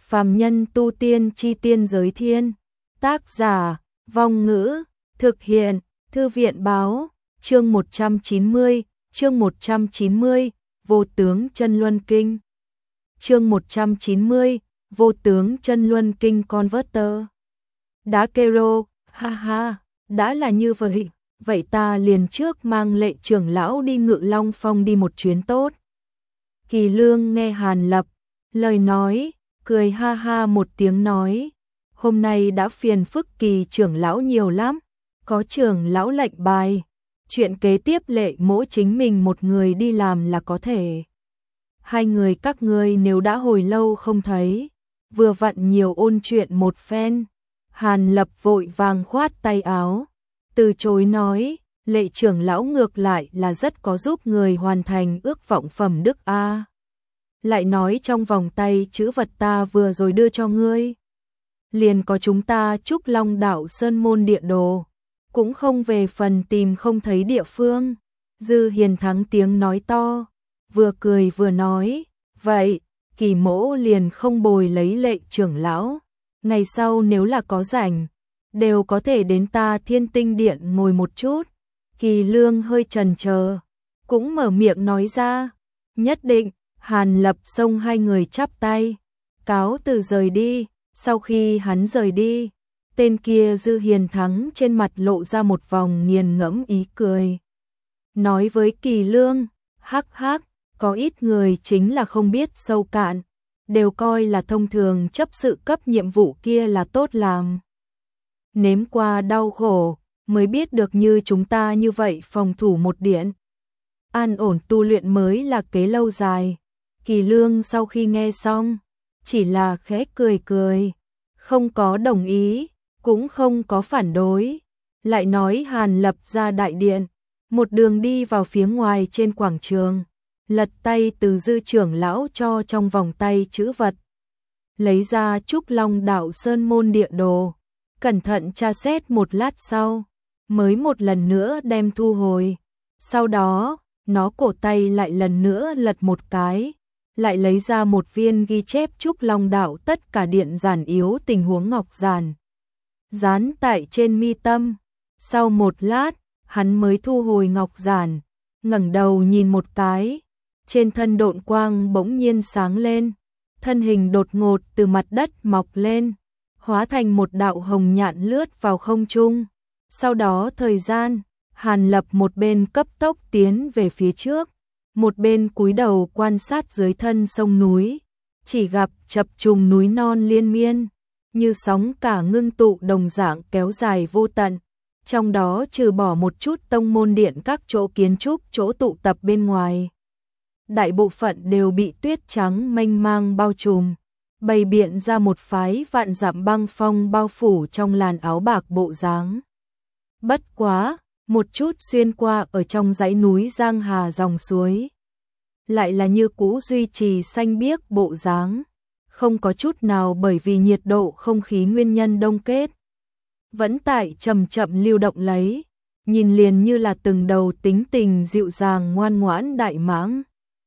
Phàm nhân tu tiên chi tiên giới thiên. Tác giả, Vong Ngữ, thực hiện, Thư viện báo, chương 190, Vô tướng chân luân kinh. Chương 190, Vô tướng chân luân kinh converter. Đã kero, ha ha, đã là như vậy ta liền trước mang Lệ trưởng lão đi Ngự Long Phong đi một chuyến tốt. Kỳ Lương nghe Hàn Lập lời nói, cười ha ha một tiếng nói, hôm nay đã phiền phức Kỳ trưởng lão nhiều lắm, có trưởng lão lệnh bài, chuyện kế tiếp Lệ mỗ chính mình một người đi làm là có thể. Hai người các ngươi nếu đã hồi lâu không thấy, vừa vặn nhiều ôn chuyện một phen. Hàn Lập vội vàng khoát tay áo, từ chối nói, Lệ trưởng lão ngược lại là rất có giúp người hoàn thành ước vọng phẩm đức a. Lại nói trong vòng tay chữ vật ta vừa rồi đưa cho ngươi, liền có chúng ta Trúc Long đạo sơn môn địa đồ, cũng không về phần tìm không thấy địa phương. Dư Hiền Thắng tiếng nói to, vừa cười vừa nói, vậy, Kỳ mỗ liền không bồi lấy Lệ trưởng lão, ngày sau nếu là có rảnh, đều có thể đến ta Thiên Tinh Điện ngồi một chút. Kỳ Lương hơi chần chờ, cũng mở miệng nói ra, nhất định. Hàn Lập xông hai người chắp tay, cáo từ rời đi. Sau khi hắn rời đi, tên kia Dư Hiền Thắng trên mặt lộ ra một vòng nghiền ngẫm ý cười, nói với Kỳ Lương, hắc hắc, có ít người chính là không biết sâu cạn, đều coi là thông thường chấp sự cấp nhiệm vụ kia là tốt làm. Nếm qua đau khổ, mới biết được như chúng ta như vậy phòng thủ một điện, an ổn tu luyện mới là kế lâu dài. Kỳ Lương sau khi nghe xong, chỉ là khẽ cười cười, không có đồng ý, cũng không có phản đối. Lại nói Hàn Lập ra đại điện, một đường đi vào phía ngoài trên quảng trường, lật tay từ Dư trưởng lão cho trong vòng tay chữ vật, lấy ra Trúc Long đạo sơn môn địa đồ, cẩn thận tra xét một lát sau, mới một lần nữa đem thu hồi. Sau đó, nó cổ tay lại lần nữa lật một cái, lại lấy ra một viên ghi chép Trúc Long đạo tất cả điện giản yếu tình huống ngọc giản, dán tại trên mi tâm. Sau một lát, hắn mới thu hồi ngọc giản, ngẩng đầu nhìn một cái, trên thân độn quang bỗng nhiên sáng lên, thân hình đột ngột từ mặt đất mọc lên, hóa thành một đạo hồng nhạn lướt vào không trung. Sau đó thời gian, Hàn Lập một bên cấp tốc tiến về phía trước, một bên cúi đầu quan sát dưới thân sông núi, chỉ gặp chập trùng núi non liên miên, như sóng cả ngưng tụ đồng dạng kéo dài vô tận, trong đó trừ bỏ một chút tông môn điện các chỗ kiến trúc chỗ tụ tập bên ngoài, đại bộ phận đều bị tuyết trắng mênh mang bao trùm, bày biện ra một phái vạn dặm băng phong bao phủ trong làn áo bạc bộ dáng. Bất quá, một chút xuyên qua ở trong dãy núi giang hà dòng suối, lại là như cũ duy trì xanh biếc bộ dáng, không có chút nào bởi vì nhiệt độ không khí nguyên nhân đông kết, vẫn tại chậm chậm lưu động lấy, nhìn liền như là từng đầu tính tình dịu dàng ngoan ngoãn đại mãng,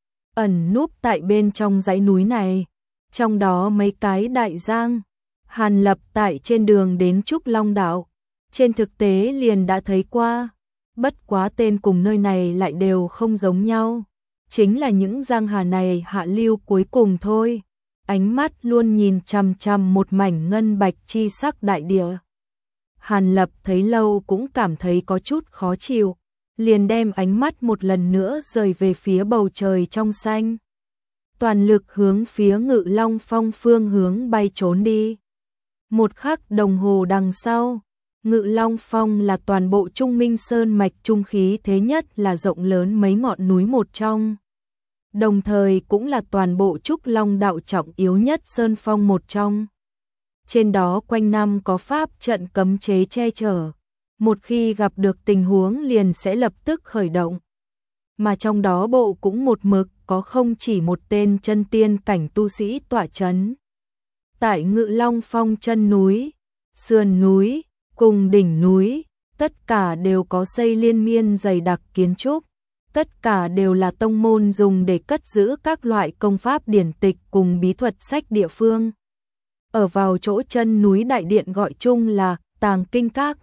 ẩn núp tại bên trong dãy núi này, trong đó mấy cái đại giang. Hàn Lập tại trên đường đến Trúc Long đạo, trên thực tế liền đã thấy qua, bất quá tên cùng nơi này lại đều không giống nhau, chính là những giang hà này hạ lưu cuối cùng thôi. Ánh mắt luôn nhìn chằm chằm một mảnh ngân bạch chi sắc đại địa. Hàn Lập thấy lâu cũng cảm thấy có chút khó chịu, liền đem ánh mắt một lần nữa rời về phía bầu trời trong xanh, toàn lực hướng phía Ngự Long Phong phương hướng bay trốn đi. Một khắc đồng hồ đằng sau, Ngự Long Phong là toàn bộ Trung Minh Sơn mạch trung khí thế nhất là rộng lớn mấy ngọn núi một trong, đồng thời cũng là toàn bộ Trúc Long đạo trọng yếu nhất sơn phong một trong. Trên đó quanh năm có pháp trận cấm chế che chở, một khi gặp được tình huống liền sẽ lập tức khởi động. Mà trong đó bộ cũng một mực có không chỉ một tên chân tiên cảnh tu sĩ tọa chấn. Tại Ngự Long Phong chân núi, sườn núi, cùng đỉnh núi, tất cả đều có xây liên miên dày đặc kiến trúc, tất cả đều là tông môn dùng để cất giữ các loại công pháp điển tịch cùng bí thuật sách địa phương. ở vào chỗ chân núi đại điện gọi chung là Tàng Kinh Các.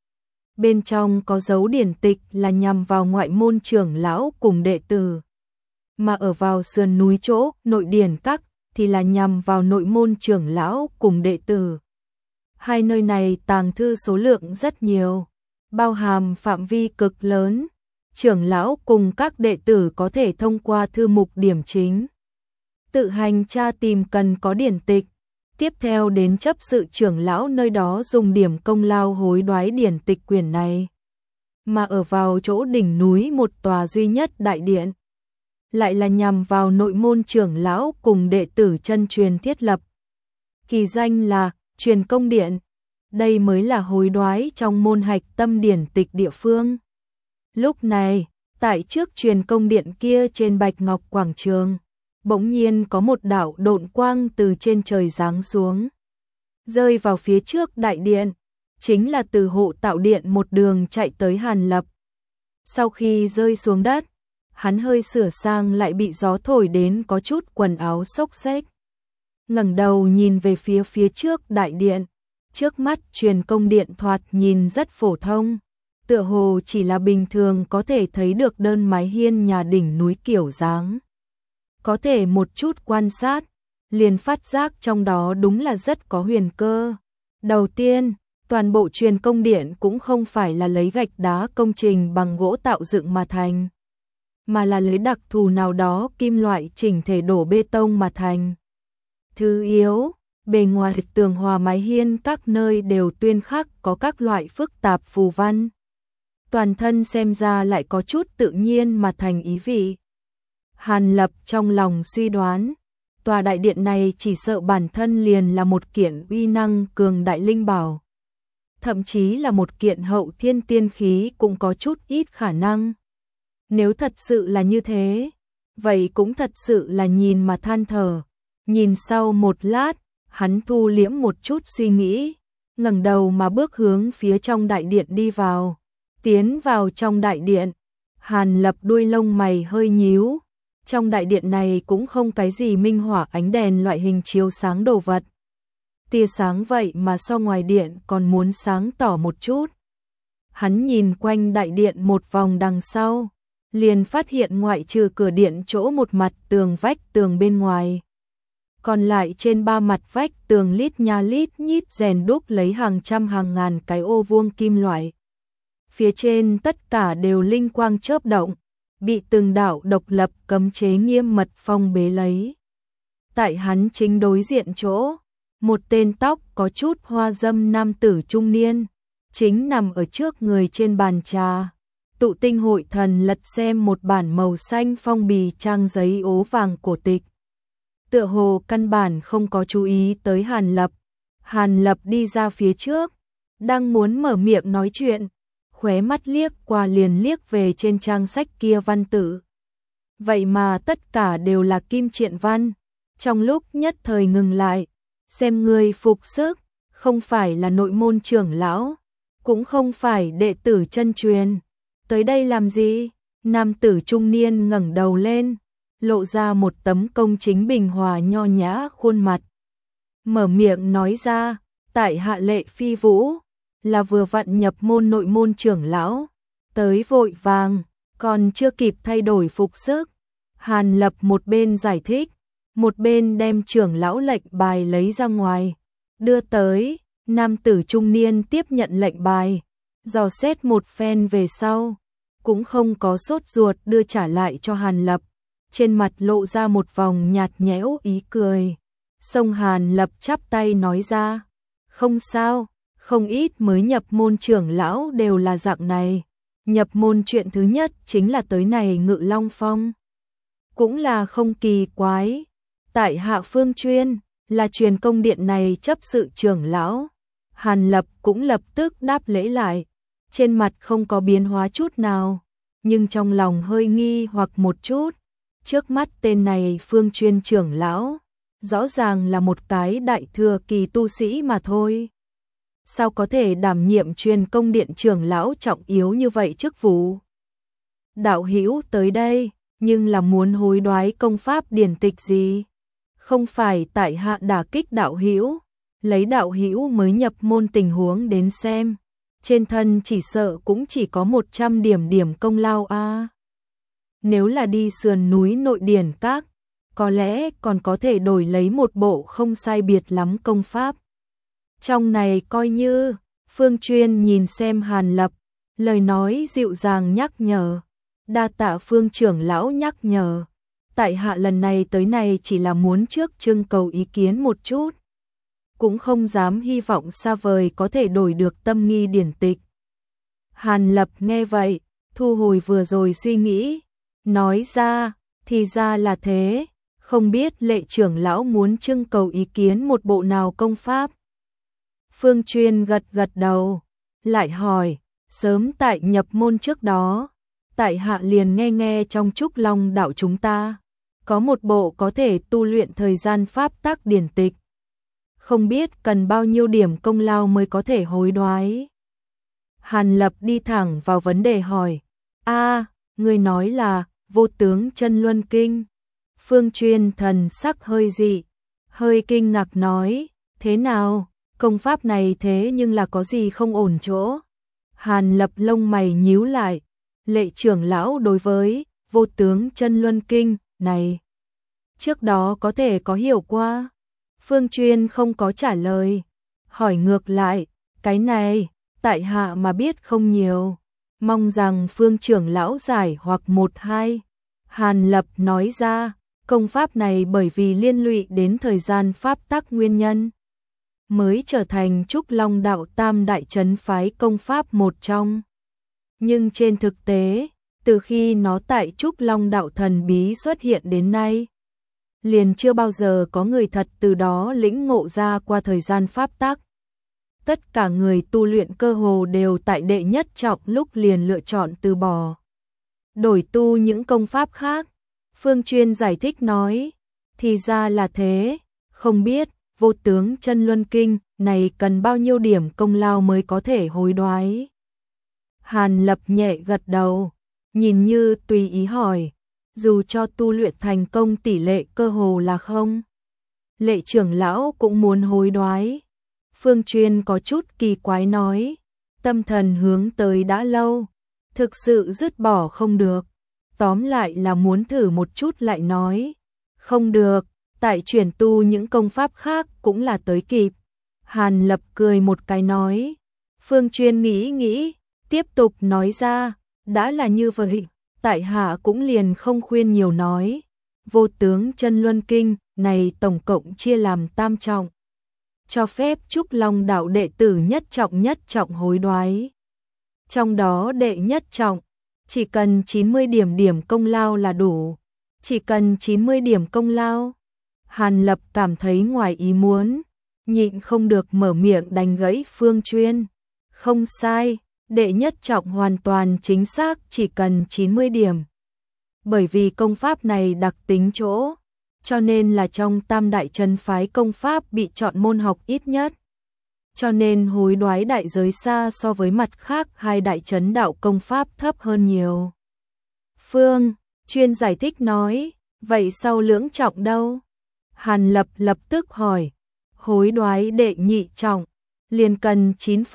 Bên trong có dấu điển tịch là nhằm vào ngoại môn trưởng lão cùng đệ tử, mà ở vào sườn núi chỗ Nội Điển Các thì là nhằm vào nội môn trưởng lão cùng đệ tử. Hai nơi này tàng thư số lượng rất nhiều, bao hàm phạm vi cực lớn, trưởng lão cùng các đệ tử có thể thông qua thư mục điểm chính tự hành tra tìm cần có điển tịch, tiếp theo đến chấp sự trưởng lão nơi đó dùng điểm công lao hối đoái điển tịch quyển này. Mà ở vào chỗ đỉnh núi một tòa duy nhất đại điện, lại là nhằm vào nội môn trưởng lão cùng đệ tử chân truyền thiết lập. Kỳ danh là Truyền Công Điện, đây mới là hối đoái trong môn hạch tâm điển tịch địa phương. Lúc này, tại trước Truyền Công Điện kia trên Bạch Ngọc Quảng Trường, bỗng nhiên có một đạo độn quang từ trên trời giáng xuống, rơi vào phía trước đại điện, chính là từ Hộ Tạo Điện một đường chạy tới Hàn Lập. Sau khi rơi xuống đất, hắn hơi sửa sang lại bị gió thổi đến có chút quần áo xốc xếch. Ngẩng đầu nhìn về phía trước đại điện, trước mắt Truyền Công Điện thoạt nhìn rất phổ thông, tựa hồ chỉ là bình thường có thể thấy được đơn mái hiên nhà đỉnh núi kiểu dáng. Có thể một chút quan sát, liền phát giác trong đó đúng là rất có huyền cơ. Đầu tiên, toàn bộ Truyền Công Điện cũng không phải là lấy gạch đá công trình bằng gỗ tạo dựng mà thành, mà là lấy đặc thù nào đó kim loại chỉnh thể đổ bê tông mà thành. Thứ yếu, bề ngoài tường hòa mái hiên các nơi đều tuyên khắc có các loại phức tạp phù văn. Toàn thân xem ra lại có chút tự nhiên mà thành ý vị. Hàn Lập trong lòng suy đoán, tòa đại điện này chỉ sợ bản thân liền là một kiện uy năng cường đại linh bảo. Thậm chí là một kiện hậu thiên tiên khí cũng có chút ít khả năng. Nếu thật sự là như thế, vậy cũng thật sự là nhìn mà than thở. Nhìn sau một lát, hắn thu liễm một chút suy nghĩ, ngẩng đầu mà bước hướng phía trong đại điện đi vào. Tiến vào trong đại điện, Hàn Lập đuôi lông mày hơi nhíu. Trong đại điện này cũng không cái gì minh hỏa ánh đèn loại hình chiếu sáng đồ vật. Tia sáng vậy mà so ngoài điện còn muốn sáng tỏ một chút. Hắn nhìn quanh đại điện một vòng đằng sau, liền phát hiện ngoại trừ cửa điện chỗ một mặt tường vách tường bên ngoài, còn lại trên ba mặt vách tường lít nha lít nhít rèn đúc lấy hàng trăm hàng ngàn cái ô vuông kim loại. Phía trên tất cả đều linh quang chớp động, bị từng đạo độc lập cấm chế nghiêm mật phong bế lấy. Tại hắn chính đối diện chỗ, một tên tóc có chút hoa dâm nam tử trung niên, chính nằm ở trước người trên bàn trà. Tụ Tinh Hội Thần lật xem một bản màu xanh phong bì trang giấy ố vàng cổ tịch. Tựa hồ căn bản không có chú ý tới Hàn Lập. Hàn Lập đi ra phía trước, đang muốn mở miệng nói chuyện, khóe mắt liếc qua liền liếc về trên trang sách kia văn tự. Vậy mà tất cả đều là kim triện văn. Trong lúc nhất thời ngừng lại, xem người phục sức, không phải là nội môn trưởng lão, cũng không phải đệ tử chân truyền. Tới đây làm gì? Nam tử trung niên ngẩng đầu lên, lộ ra một tấm công chính bình hòa nho nhã khuôn mặt. Mở miệng nói ra, tại hạ Lệ Phi Vũ, là vừa vặn nhập môn nội môn trưởng lão, tới vội vàng, còn chưa kịp thay đổi phục sức. Hàn Lập một bên giải thích, một bên đem trưởng lão lệnh bài lấy ra ngoài, đưa tới. Nam tử trung niên tiếp nhận lệnh bài, dò xét một phen về sau, cũng không có sốt ruột đưa trả lại cho Hàn Lập, trên mặt lộ ra một vòng nhạt nhẽo ý cười. Xong Hàn Lập chắp tay nói ra, không sao, không ít mới nhập môn trưởng lão đều là dạng này. Nhập môn chuyện thứ nhất chính là tới này Ngự Long Phong. Cũng là không kỳ quái, tại hạ Phương Chuyên, là Truyền Công Điện này chấp sự trưởng lão. Hàn Lập cũng lập tức đáp lễ lại, trên mặt không có biến hóa chút nào, nhưng trong lòng hơi nghi hoặc một chút. Trước mắt tên này Phương Chuyên trưởng lão, rõ ràng là một cái đại thừa kỳ tu sĩ mà thôi. Sao có thể đảm nhiệm Truyền Công Điện trưởng lão trọng yếu như vậy chức vụ? Đạo hữu tới đây, nhưng là muốn hối đoái công pháp điển tịch gì? Không phải tại hạ đả kích đạo hữu, lấy đạo hữu mới nhập môn tình huống đến xem, trên thân chỉ sợ cũng chỉ có 100 điểm công lao a. Nếu là đi sườn núi Nội Điển Các, có lẽ còn có thể đổi lấy một bộ không sai biệt lắm công pháp. Trong này coi như, Phương Chuyên nhìn xem Hàn Lập, lời nói dịu dàng nhắc nhở, đa tạ Phương trưởng lão nhắc nhở. Tại hạ lần này tới này chỉ là muốn trước trưng cầu ý kiến một chút, cũng không dám hy vọng xa vời có thể đổi được tâm nghi điển tịch. Hàn Lập nghe vậy, thu hồi vừa rồi suy nghĩ, nói ra, thì ra là thế, không biết Lệ trưởng lão muốn trưng cầu ý kiến một bộ nào công pháp. Phương Chuyên gật gật đầu, lại hỏi, sớm tại nhập môn trước đó, tại hạ liền nghe trong Trúc Long đạo chúng ta, có một bộ có thể tu luyện thời gian pháp tắc điển tịch. Không biết cần bao nhiêu điểm công lao mới có thể hối đoái. Hàn Lập đi thẳng vào vấn đề hỏi, người nói là Vô Tướng Chân Luân Kinh. Phương Chuyên thần sắc hơi dị, hơi kinh ngạc nói, thế nào, công pháp này thế nhưng là có gì không ổn chỗ. Hàn Lập lông mày nhíu lại, Lệ trưởng lão đối với Vô Tướng Chân Luân Kinh này, trước đó có thể có hiểu qua. Phương Chuyên không có trả lời, hỏi ngược lại, cái này, tại hạ mà biết không nhiều, mong rằng Phương trưởng lão giải hoặc một hai. Hàn Lập nói ra, công pháp này bởi vì liên lụy đến thời gian pháp tắc nguyên nhân, mới trở thành Trúc Long đạo tam đại trấn phái công pháp một trong. Nhưng trên thực tế, từ khi nó tại Trúc Long đạo thần bí xuất hiện đến nay, liền chưa bao giờ có người thật từ đó lĩnh ngộ ra qua thời gian pháp tắc. Tất cả người tu luyện cơ hồ đều tại đệ nhất trọng lúc liền lựa chọn từ bỏ, đổi tu những công pháp khác. Phương Chuyên giải thích nói, thì ra là thế, không biết Vô Tướng Chân Luân Kinh này cần bao nhiêu điểm công lao mới có thể hối đoái. Hàn Lập nhẹ gật đầu, nhìn như tùy ý hỏi, dù cho tu luyện thành công tỷ lệ cơ hồ là không. Lệ trưởng lão cũng muốn hối đoái. Phương Chuyên có chút kỳ quái nói, tâm thần hướng tới đã lâu, thực sự dứt bỏ không được. Tóm lại là muốn thử một chút lại nói, không được, tại chuyển tu những công pháp khác cũng là tới kịp. Hàn Lập cười một cái nói, Phương Chuyên nghĩ, tiếp tục nói ra, đã là như vậy, tại hạ cũng liền không khuyên nhiều nói. Vô Tướng Chân Luân Kinh này tổng cộng chia làm tam trọng, cho phép Trúc Long đạo đệ tử nhất trọng hối đoái. Trong đó đệ nhất trọng, chỉ cần 90 điểm công lao là đủ, chỉ cần 90 điểm công lao. Hàn Lập cảm thấy ngoài ý muốn, nhịn không được mở miệng đánh gãy Phương Chuyên. Không sai, đệ nhất trọng hoàn toàn chính xác chỉ cần 90 điểm. Bởi vì công pháp này đặc tính chỗ, cho nên là trong tam đại trấn phái công pháp bị chọn môn học ít nhất. Cho nên hối đoái đại giới xa so với mặt khác hai đại trấn đạo công pháp thấp hơn nhiều. Phương Chuyên giải thích nói, vậy sau lưỡng trọng đâu? Hàn Lập lập tức hỏi, hối đoái đệ nhị trọng, liền cần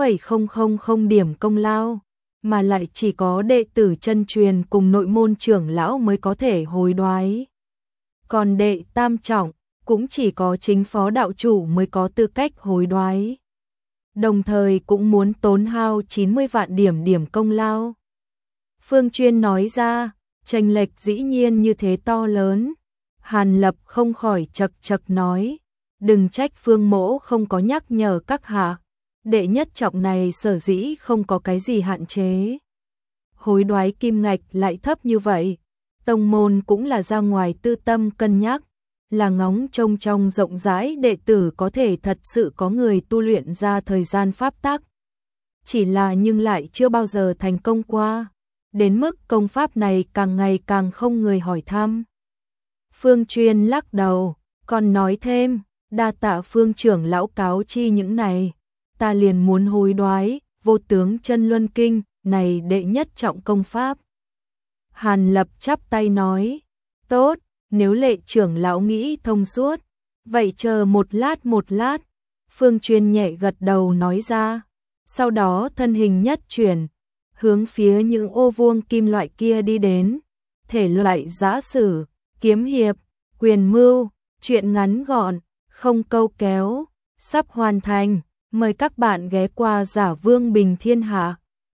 9,000 điểm công lao, mà lại chỉ có đệ tử chân truyền cùng nội môn trưởng lão mới có thể hối đoái. Còn đệ tam trọng, cũng chỉ có chính phó đạo chủ mới có tư cách hối đoái. Đồng thời cũng muốn tốn hao 90 vạn điểm công lao. Phương Chuyên nói ra, chênh lệch dĩ nhiên như thế to lớn. Hàn Lập không khỏi chật nói, đừng trách Phương mỗ không có nhắc nhở các hạ, đệ nhất trọng này sở dĩ không có cái gì hạn chế. Hối đoái kim ngạch lại thấp như vậy, tông môn cũng là ra ngoài tư tâm cân nhắc, là ngóng trông trong rộng rãi đệ tử có thể thật sự có người tu luyện ra thời gian pháp tắc. Chỉ là nhưng lại chưa bao giờ thành công qua, đến mức công pháp này càng ngày càng không người hỏi thăm. Phương Chuyên lắc đầu, còn nói thêm, đa tạ Phương trưởng lão cáo chi những này, ta liền muốn hối đoái Vô Tướng Chân Luân Kinh này đệ nhất trọng công pháp. Hàn Lập chắp tay nói, tốt, nếu Lệ trưởng lão nghĩ thông suốt, vậy chờ một lát. Phương Chuyên nhẹ gật đầu nói ra, sau đó thân hình nhất chuyển, hướng phía những ô vuông kim loại kia đi đến. Thể loại giã sử, kiếm hiệp, quyền mưu, truyện ngắn gọn, không câu kéo, sắp hoàn thành. Mời các bạn ghé qua Giả Vương Bình Thiên Hạ.